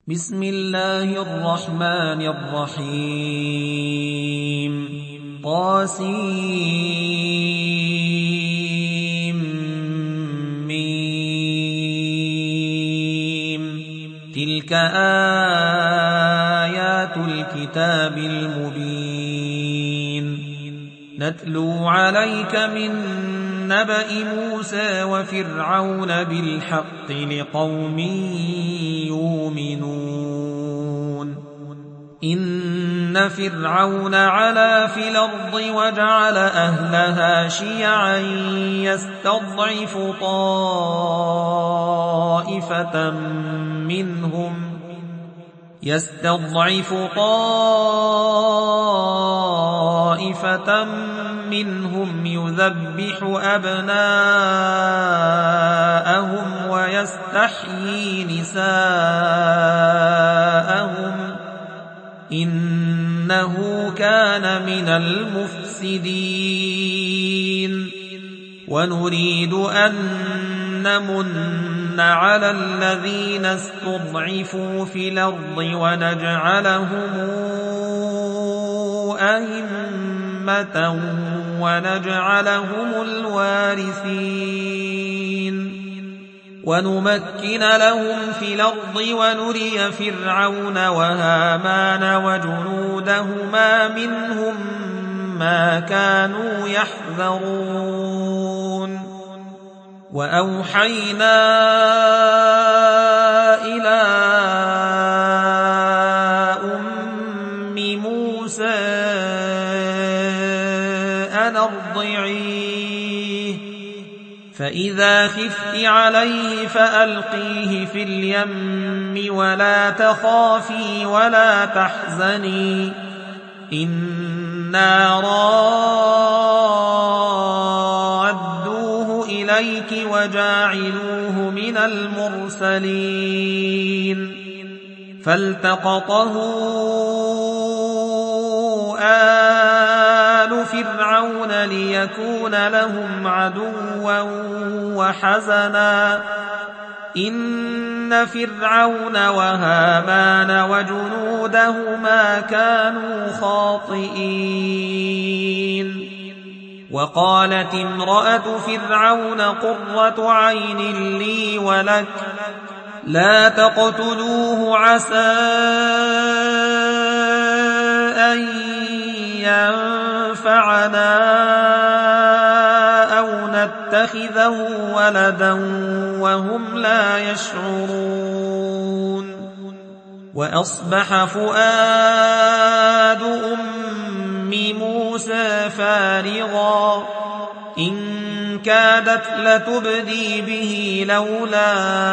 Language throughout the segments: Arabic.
بسم الله الرحمن الرحيم طاسيم تلك آيات الكتاب المبين نتلو عليك من نبأ موسى وفرعون بالحق لقوم يؤمنون إن فرعون علا في الأرض وجعل أهلها شيعا يستضعف طائفة منهم يذبح أبناءهم ويستحيي نساءهم إنه كان من المفسدين ونريد أن نمن على الذين استضعفوا في الأرض ونجعلهم أئمة ونجعلهم الوارثين ونمكن لهم في الأرض ونري فرعون وهامان وجنودهما منهم ما كانوا يحذرون وأوحينا إلى أم موسى أن أرضعيه فإذا خفت عليه فألقيه في اليم ولا تخافي ولا تحزني إنا رادوه إليك وجاعلوه من المرسلين فالتقطه آل فرعون ليكون لهم عدوا وحزنا إن فرعون وهامان وجنودهما كانوا خاطئين وقالت امرأة فرعون قرة عين لي ولك لا تقتلوه عسى أن ينفعنا أو نتخذه ولدا وهم لا يشعرون وأصبح فؤاد أم موسى فارغا إن كادت لتبدي به لولا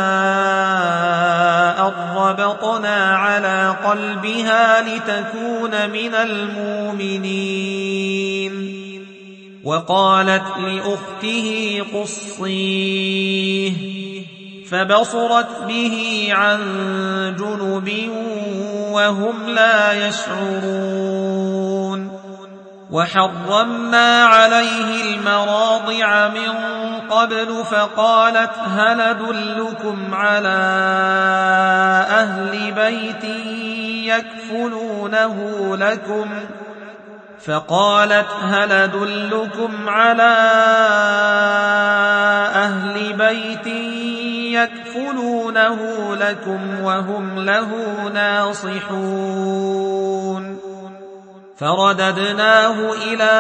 أن ربطنا على قلبها لتكون من المؤمنين وقالت لأخته قصيه فبصرت به عن جنب وهم لا يشعرون وحرمنا عليه المراضع من قبل فقالت هل أدلكم على أهل بيت يكفلونه لكم وهم له ناصحون فرددناه إلى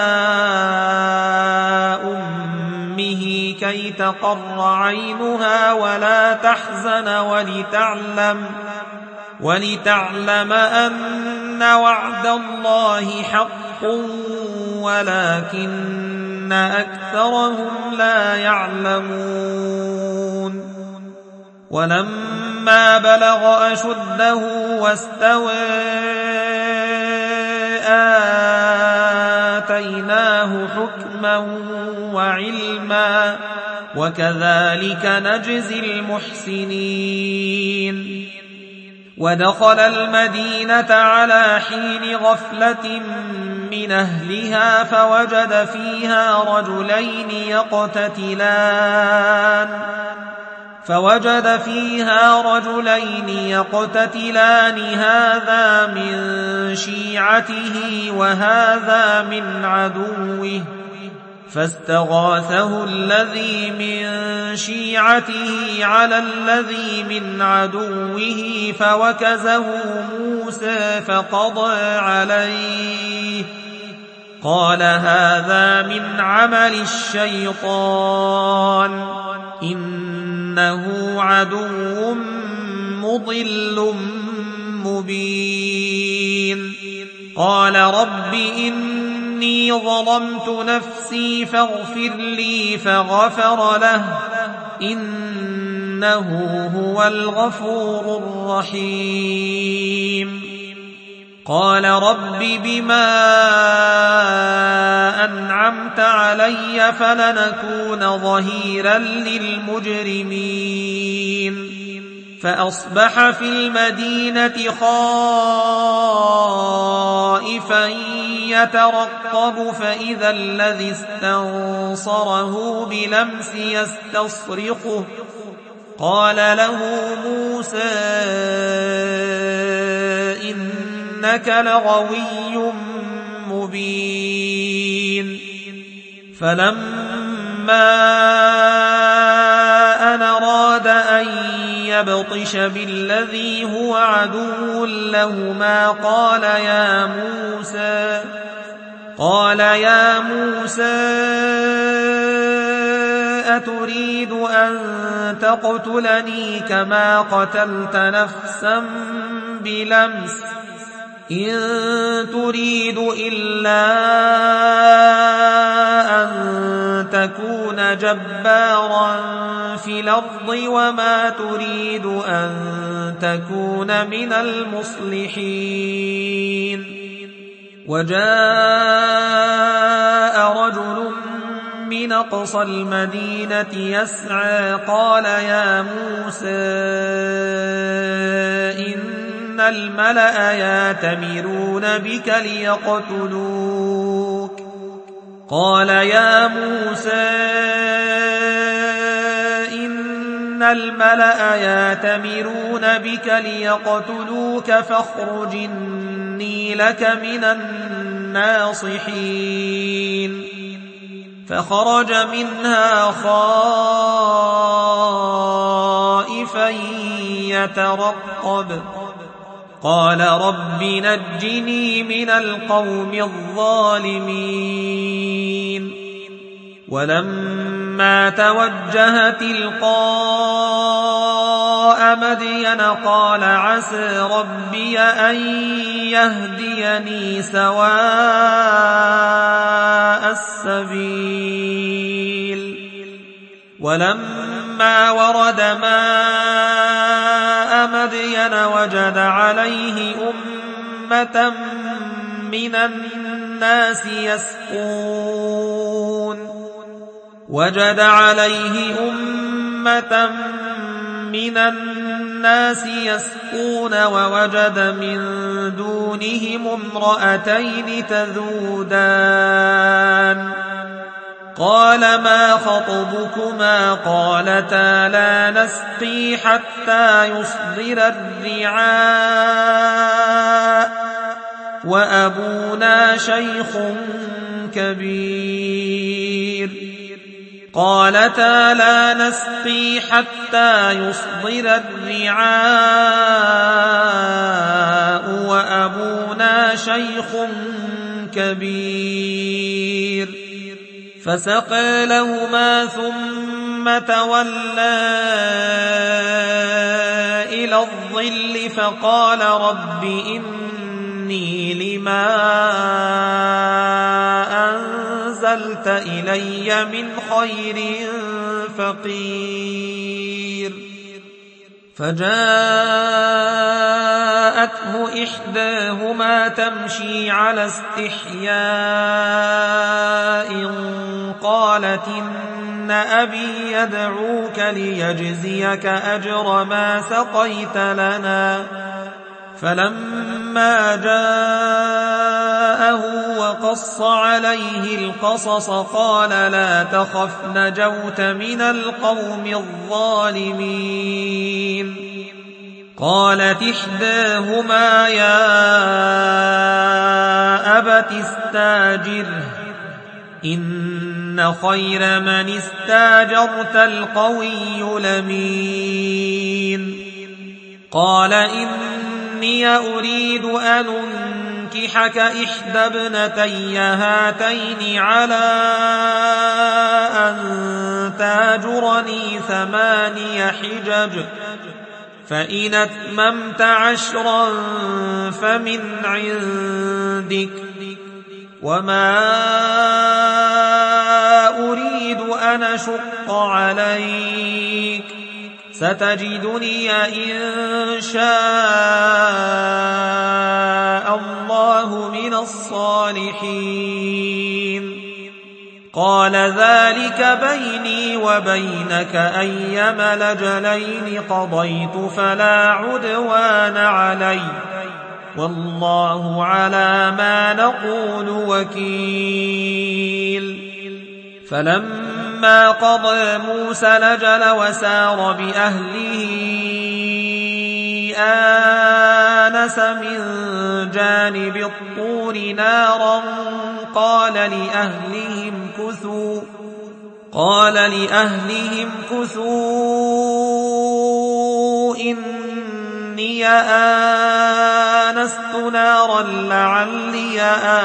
أمه كي تقر عينها ولا تحزن ولتعلم أن وعد الله حق ولكن أكثرهم لا يعلمون ولما بلغ أشده واستوى آتيناه حكما وعلما وكذلك نجزي المحسنين ودخل المدينة على حين غفلة من أهلها فوجد فيها رجلين يقتتلان فوجد فيها رجلين يقتتلان هذا من شيعته وهذا من عدوه فاستغاثه الذي من شيعته على الذي من عدوه فوكزه موسى فقضى عليه قال هذا من عمل الشيطان إنه عدو مضل مبين قال رب إني ظلمت نفسي فاغفر لي فغفر له إنه هو الغفور الرحيم قال رب بما أنعمت علي فلنكون ظهيرا للمجرمين فأصبح في المدينة خائفا يترقب فإذا الذي استنصره بلمس يستصرخه قال له موسى إنك لغوي مبين فلما أن أراد أن يبطش بالذي هو عدو لهما قال يا موسى أتريد أن تقتلني كما قتلت نفسا بلمس إن تريد إلا أن تكون جبارا في الأرض وما تريد أن تكون من المصلحين وجاء رجل من أقصى المدينة يسعى قال يا موسى إن الملأ يأتمرون بك ليقتلوك قال يا موسى إن الملأ يأتمرون بك ليقتلوك فاخرج إني لك من الناصحين فخرج منها خائفا يترقب قال رب نجني من القوم الظالمين ولما توجه تلقاء مدين قال عسى ربي أن يهديني سواء السبيل ولما ورد ماء مدين وجد عليه أمة من الناس يسقون ووجد من دونهم امرأتين تذودان قال ما خطبكما قالتا لا نسقي حتى يصدر الرعاء وأبونا شيخ كبير قالتا لا نسقي حتى يصدر الرعاء وأبونا شيخ كبير فسقى لهما ثم تولى إلى الظل فقال رب إني لما أنزلت إلي من خير فقير فجاءته إحداهما تمشي على استحياء قالت إن أبي يدعوك ليجزيك أجر ما سقيت لنا فلما جاءه فَأَلْهَمَهُ وَقَصَّ عَلَيْهِ الْقَصَصَ قَالَ لَا تَخَفْ نَجَوْتَ مِنَ الْقَوْمِ الظَّالِمِينَ قالت إحداهما يا أبت استاجره إن خير من استاجرت القوي الأمين قال إني أريد أن أنكحك إحدى ابنتي هاتين على أن تاجرني 8 حجج فإن أتممت 10 فمن عندك وما أريد أن أشق عليك ستجدني إن شاء الله من الصالحين قال ذلك بيني وبينك أيما الأجلين قضيت فلا عدوان علي والله على ما نقول وكيل فلما قضى موسى الأجل وسار بأهله آنس من جانب الطور نارا قال لأهلهم كثوا إني آنست نارا لعلي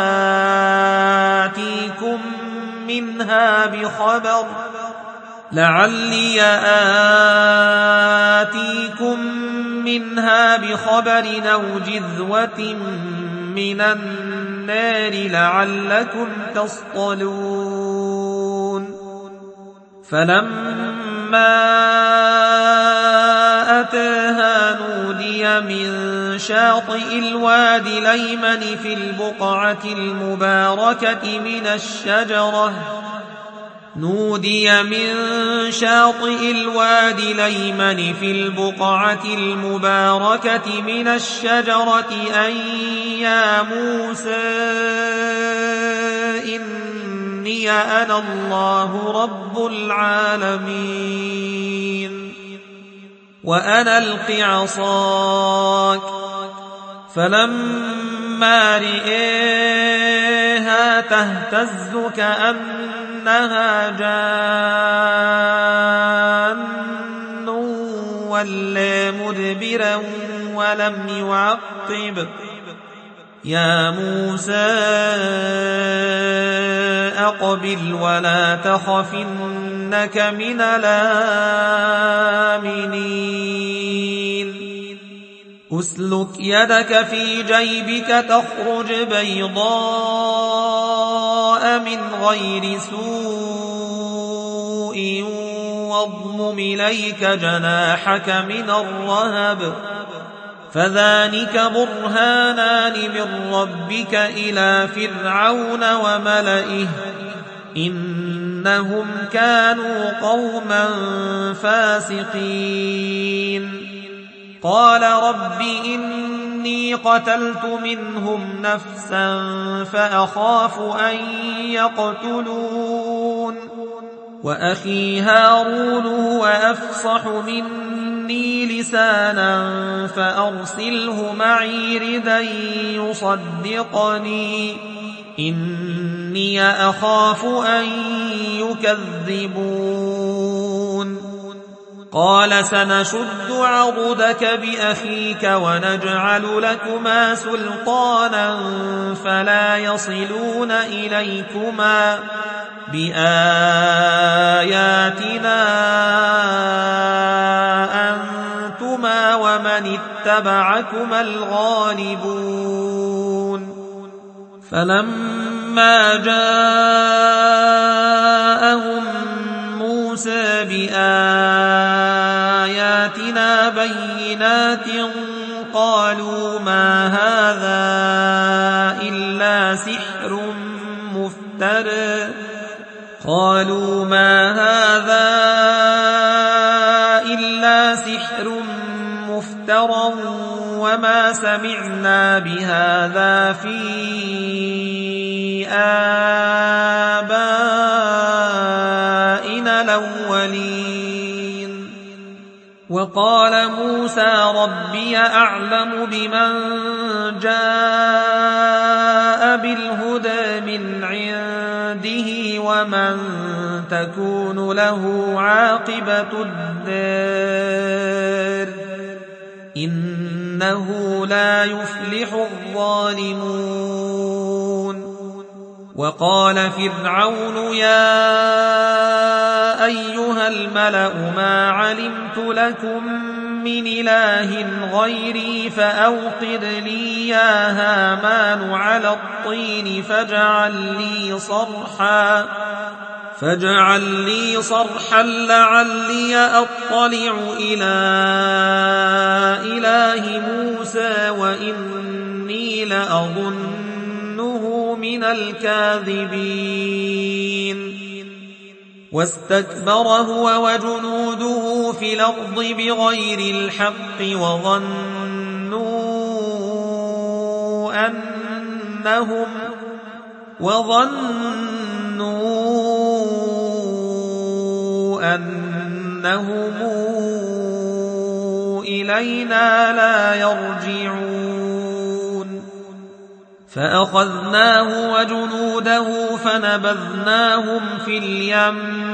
آتيكم منها بخبر أو جذوة من النار لعلكم تصطلون فلما أتاها نودي من شاطئ الوادي الأيمن في البقعة المباركة من الشجرة أن يا موسى إني أنا الله رب العالمين وأن ألق عصاك فلما رئيها تهتز كأنها جان ولى مدبرا ولم يعقب يا موسى أقبل ولا تخف إنك من الآمنين أسلك يدك في جيبك تخرج بيضاء من غير سوء واضمم إليك جناحك من الرهب فذلك برهانان من ربك إلى فرعون وملئه إنهم كانوا قوما فاسقين قال رب إني قتلت منهم نفسا فأخاف أن يقتلون وأخي هارون هو أفصح مني لسانا فأرسله معي ردا يصدقني إني أخاف أن يكذبون قال سنشد عضدك بأخيك ونجعل لكما سلطانا فلا يصلون إليكما بآياتنا أنتما ومن اتبعكما الغالبون فلما جاءهم موسى بآياتنا بينات قالوا ما هذا إلا سحر مفترى وما سمعنا بهذا في آبائنا الأولين. وقال موسى ربي أعلم بمن جاء بالهدى من عنده ومن تكون له عاقبة الدار إنه لا يفلح الظالمون. وقال فرعون يا أيها الملأ ما علمت لكم من إله غيري فأوقد لي يا هامان على الطين فاجعل لي صرحا لعلي أطلع إلى إله موسى وإني لأظنه من الكاذبين. واستكبر هو وجنوده في الأرض بغير الحق وظنوا أنهم إلينا لا يرجعون. فأخذناه وجنوده فنبذناهم في اليم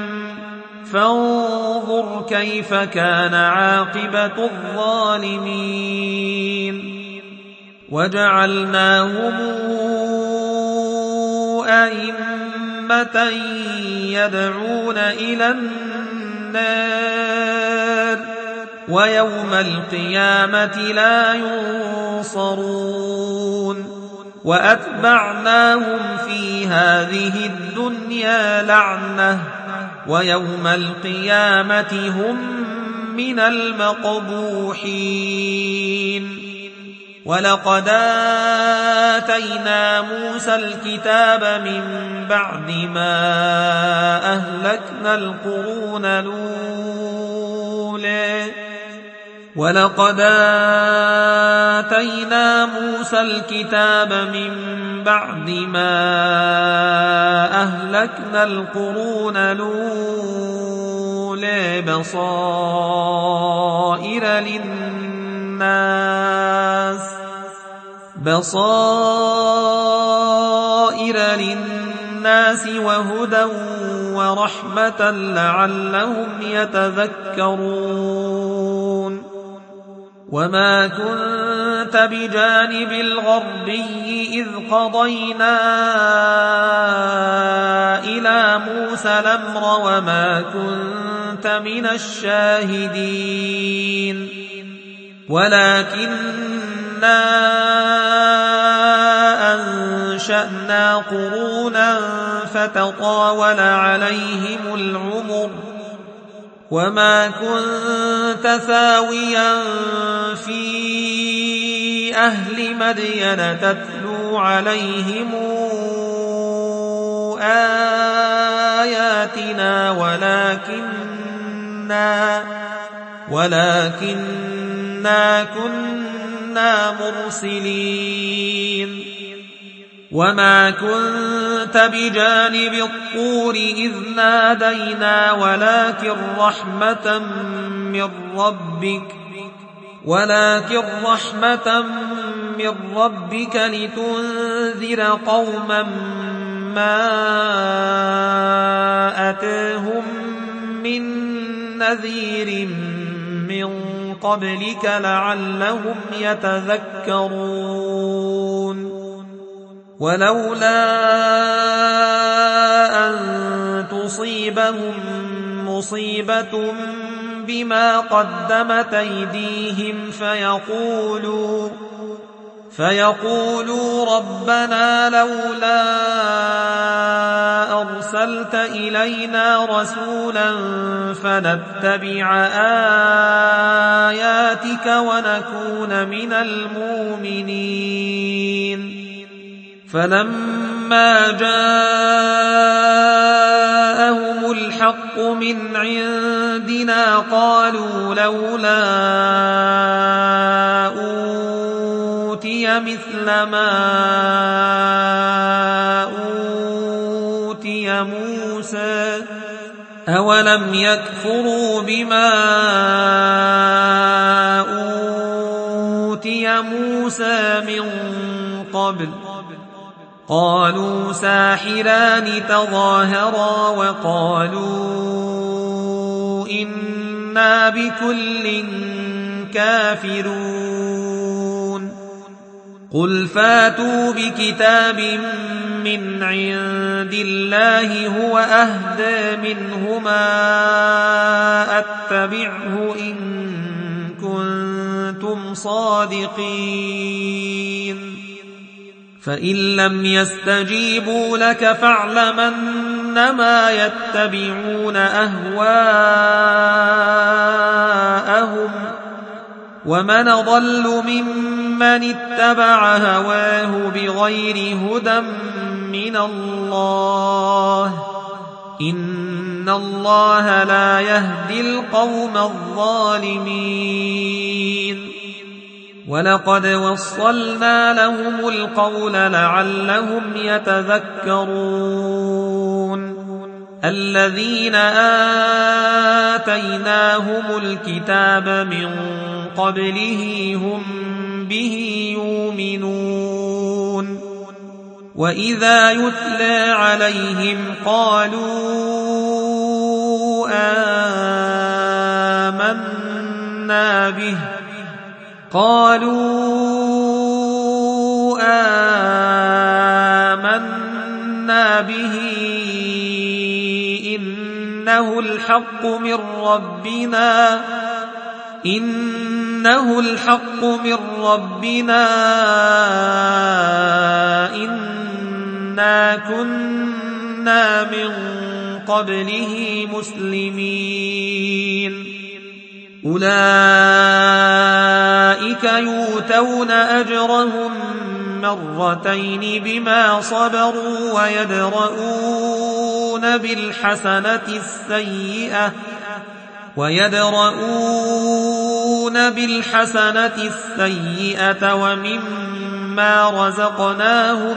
فانظر كيف كان عاقبة الظالمين. وجعلناهم أئمة يدعون إلى النار ويوم القيامة لا ينصرون. وأتبعناهم في هذه الدنيا لعنة ويوم القيامة هم من المقبوحين. ولقد آتينا موسى الكتاب من بعد ما أهلكنا القرون الأولى بصائر للناس وهدى ورحمة لعلهم يتذكرون. وما كنت بجانب الغربي إذ قضينا إلى موسى الأمر وما كنت من الشاهدين ولكننا أنشأنا قرونا فتطاول عليهم العمر وما كنت ثاويا في أهل مدين تتلو عليهم آياتنا ولكننا كنا مرسلين. وما كنت بجانب الطور إذ نادينا ولكن رحمة من ربك لتنذر قوما ما أتاهم من نذير من قبلك لعلهم يتذكرون. ولولا أن تصيبهم مصيبة بما قدمت أيديهم فيقولوا ربنا لولا أرسلت إلينا رسولا فنتبع آياتك ونكون من المؤمنين. فلما جاءهم الحق من عندنا قالوا لولا أوتي مثل ما أوتي موسى أولم يكفروا بما أوتي موسى من قبل قالوا ساحران تظاهرا وقالوا إنا بكل كافرون قل فاتوا بكتاب من عند الله هو أهدى منهما أتبعه إن كنتم صادقين فإن لم يستجيبوا لك فاعلم أنما يتبعون أهواءهم ومن ضل ممن اتبع هواه بغير هدى من الله إن الله لا يهدي القوم الظالمين ولقد وصلنا لهم القول لعلهم يتذكرون الذين آتيناهم الكتاب من قبله هم به يؤمنون وإذا يتلى عليهم قالوا آمنا به إنه الحق من ربنا إنا كنا من قبله مسلمين أولئك يؤتون أجرهم مرتين بما صبروا ويدرؤون بالحسنة السيئة ومما رزقناهم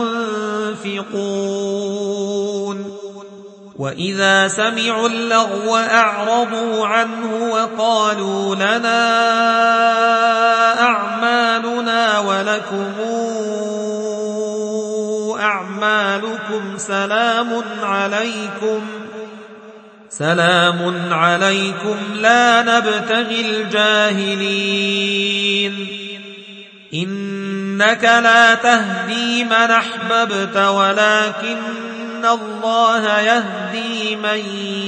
ينفقون وإذا سمعوا اللغو أعرضوا عنه وقالوا لنا أعمالنا ولكم أعمالكم سلام عليكم لا نبتغي الجاهلين إنك لا تهدي من أحببت ولكن الله يهدي من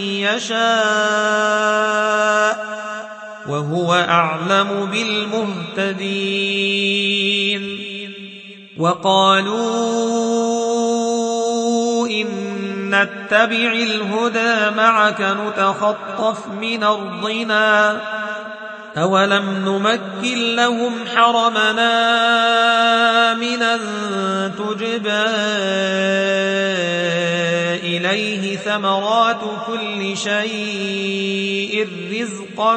يشاء وهو أعلم بالمهتدين وقالوا إن نتبع الهدى معك نتخطف من أرضنا أولم نمكن لهم حرمنا آمنا تجبى إليه ثمرات كل شيء رزقا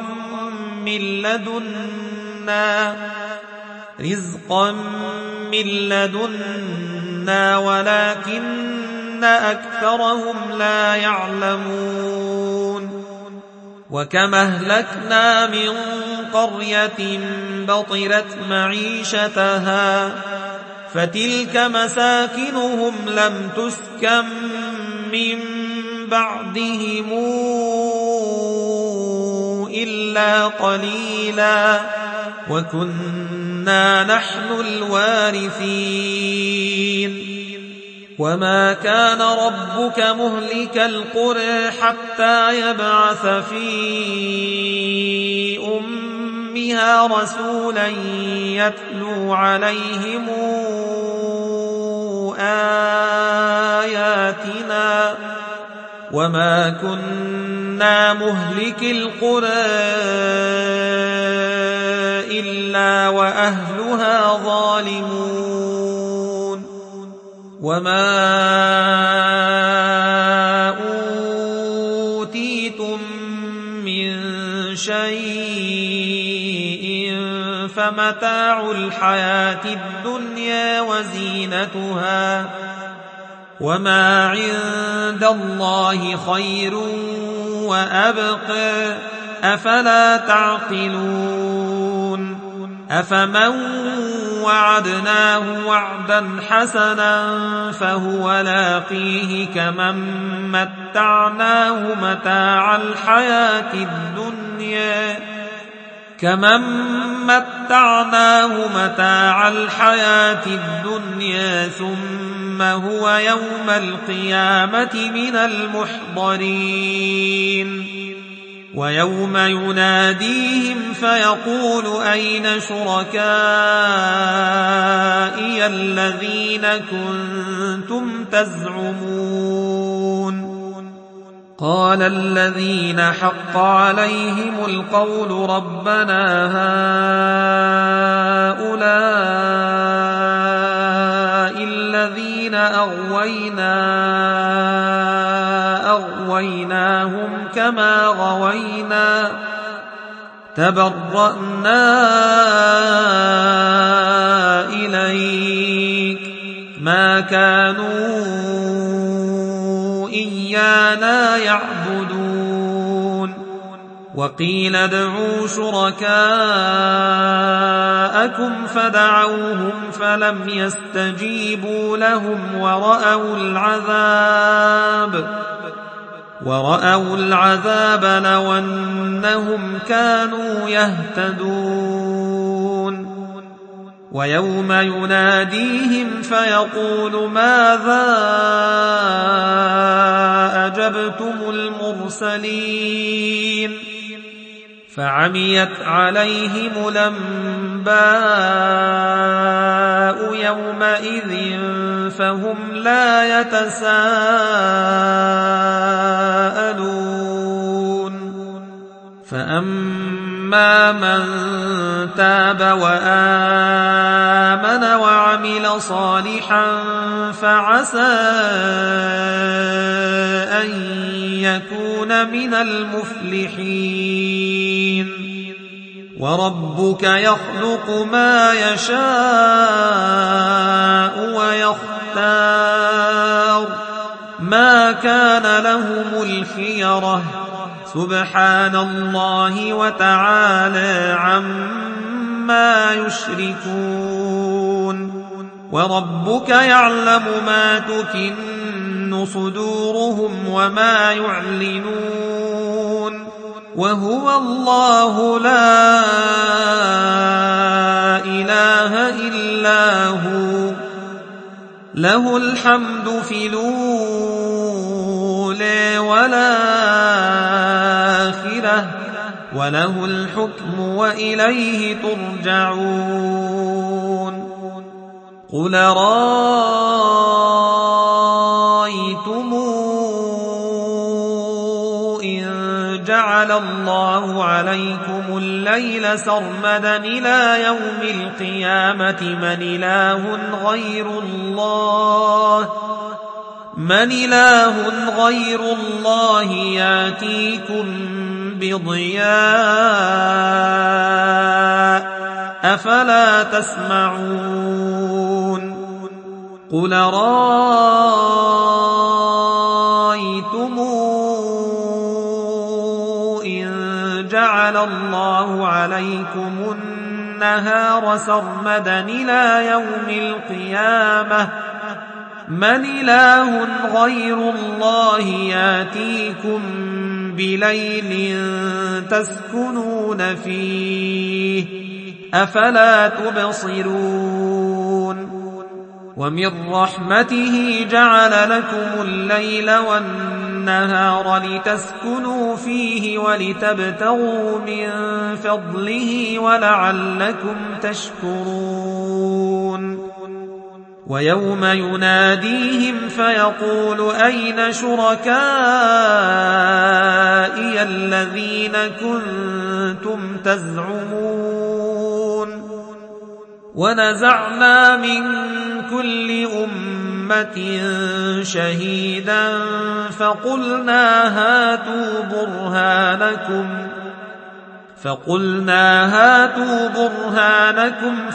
من لدنا ولكن أكثرهم لا يعلمون وكم أهلكنا من قرية بطرت معيشتها فتلك مساكنهم لم تسكن من بعدهم إلا قليلا وكنا نحن الوارثين وما كان ربك مهلك القرى حتى يبعث في أمها رسولا يتلو عليهم آياتنا وما كنا مهلك القرى إلا وأهلها ظالمون وما أوتيتم من شيء فمتاع متاع الحياة الدنيا وزينتها وما عند الله خير وأبقى أفلا تعقلون أفمن وعدناه وعدا حسنا فهو لاقيه كمن متعناه متاع الحياة الدنيا ثم هو يوم القيامة من المحضرين ويوم يناديهم فيقول أين شركائي الذين كنتم تزعمون قال الذين حق عليهم القول ربنا هؤلاء الذين أغويناهم كما غوينا تبرأنا إليك ما كانوا إيانا يعبدون وقيل ادعوا شركاءكم فدعوهم فلم يستجيبوا لهم ورأوا العذاب لو أنهم كانوا يهتدون ويوم يناديهم فيقول ماذا أجبتم المرسلين فعميت عليهم الأنباء يومئذ فهم لا يتساءلون فأما من تاب وآمن وعمل صالحا فعسى أن يكون من المفلحين وربك يخلق ما يشاء ويختار ما كان لهم الخيرة سبحان الله وتعالى عما يشركون وربك يعلم ما تكن صدورهم وما يعلنون وهو الله لا إله إلا هو له الحمد في الأولى والآخرة وله الحكم وإليه ترجعون قل رأيتم إن جعل الله عليكم الليل سرمدا إلى يوم القيامة من إله غير الله ياتيكم بضياء أفلا تسمعون قل رأيتم إن جعل الله عليكم النهار سرمدا إلى يوم القيامة من إله غير الله ياتيكم بليل تسكنون فيه أفلا تبصرون ومن رحمته جعل لكم الليل والنهار لتسكنوا فيه ولتبتغوا من فضله ولعلكم تشكرون ويوم يناديهم فيقول أين شركائي الذين كنتم تزعمون ونزعنا من كل أمة شهيدا فقلنا هاتوا برهانكم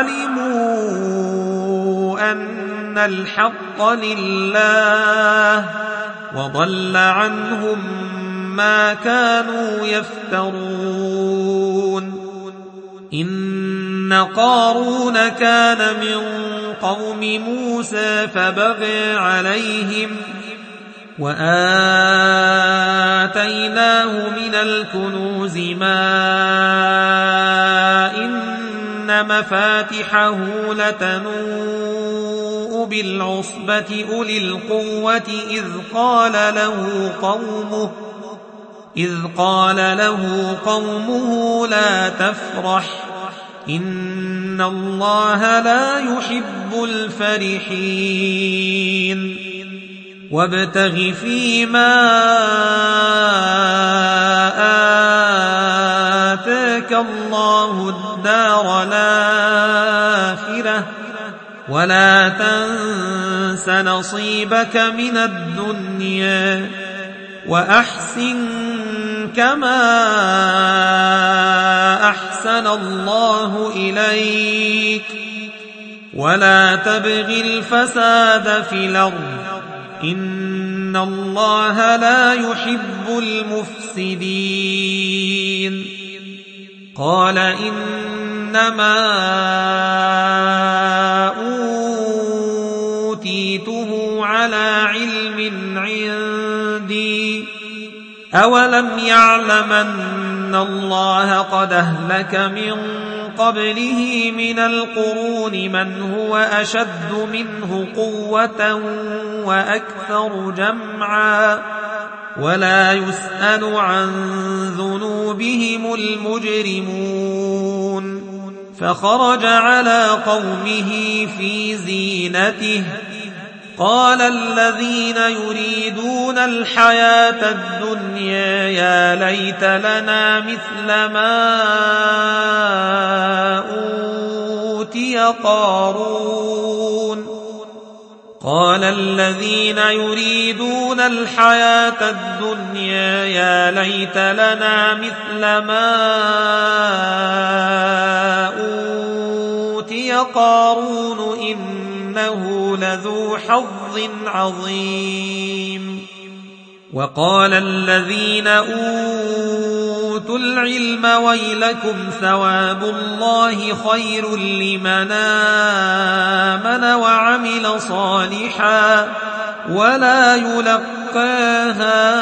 فعلموا أن الحق لله وضل عنهم ما كانوا يفترون. إن قارون كان من قوم موسى فبغى عليهم وآتيناه من الكنوز ما إن مفاتحه لتنوء بالعصبة أولي القوة إذ قال له قومه لا تفرح إن الله لا يحب الفرحين. وابتغ فيما آتاك الله الدار الآخرة ولا تنس نصيبك من الدنيا وأحسن كما أحسن الله إليك ولا تبغ الفساد في الأرض إن الله لا يحب المفسدين. قال إنما أوتيته على علم عندي أولم يعلم أن الله قد أهلك من قبله من القرون من هو أشد منه قوة وأكثر جمعا ولا يسأل عن ذنوبهم المجرمون. فخرج على قومه في زينته قال الذين يريدون الحياة الدنيا يا ليت لنا مثل ما أوتي قارون. قال الذين يريدون الحياة الدنيا يا ليت لنا مثل ما أوتي قارون إنه لذو حظ عظيم. وقال الذين أوتوا العلم ويلكم ثواب الله خير لمن آمن وعمل صالحا ولا يلقاها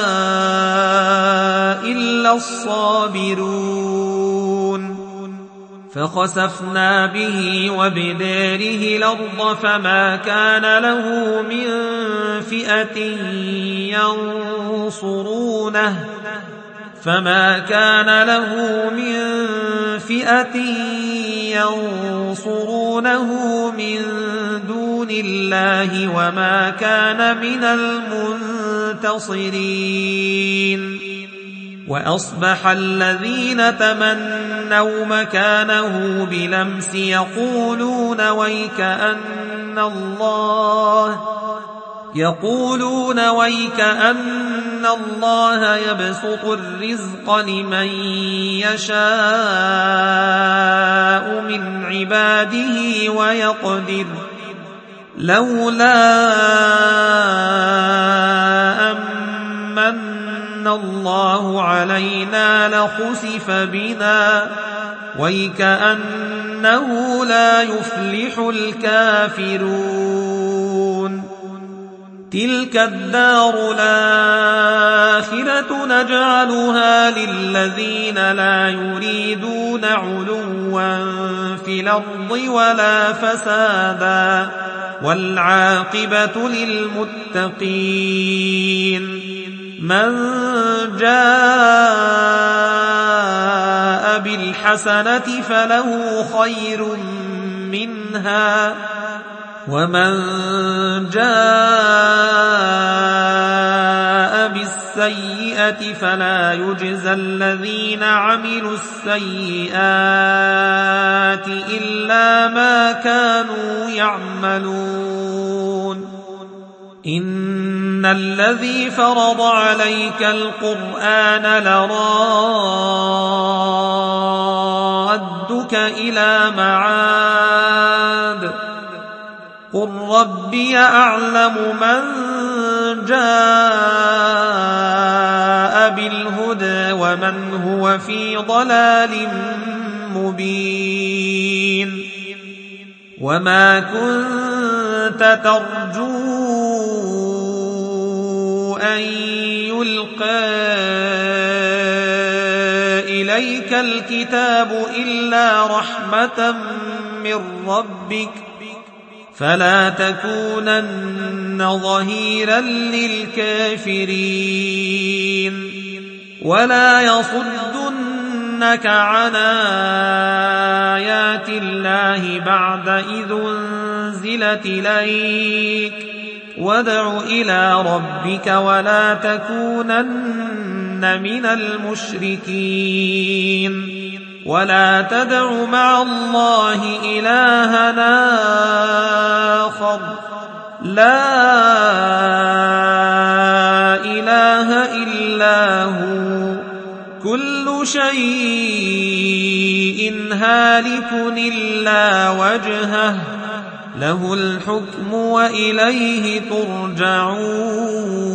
إلا الصابرون. فخسفنا به وبداره الأرض فما كان له من فئة ينصرونه من دون الله وما كان من المنتصرين. وأصبح الذين تمنوا مكانه بلمس يقولون ويكأن الله يبسط الرزق لمن يشاء من عباده ويقدر لولا أمن الله علينا لخسف بنا ويكأنه لا يفلح الكافرون. تلك الدار الآخرة نجعلها للذين لا يريدون علوا في الأرض ولا فسادا والعاقبة للمتقين. من جاء بالحسنة فله خير منها ومن جاء بالسيئة فلا يجزى الذين عملوا السيئات إلا ما كانوا يعملون. إن الذي فرض عليك القرآن لرادك إلى معاد قل ربي أعلم من جاء بالهدى ومن هو في ضلال مبين وما كنت ترجو أن يلقى إليك الكتاب إلا رحمة من ربك فلا تكونن ظهيرا للكافرين ولا يصدنك عن آيات الله بعد إذ أنزلت إليك وادع إلى ربك ولا تكونن من المشركين ولا تدع مع الله إلهنا آخر لا إله إلا هو كل شيء هالك إلا وجهه له الحكم وإليه ترجعون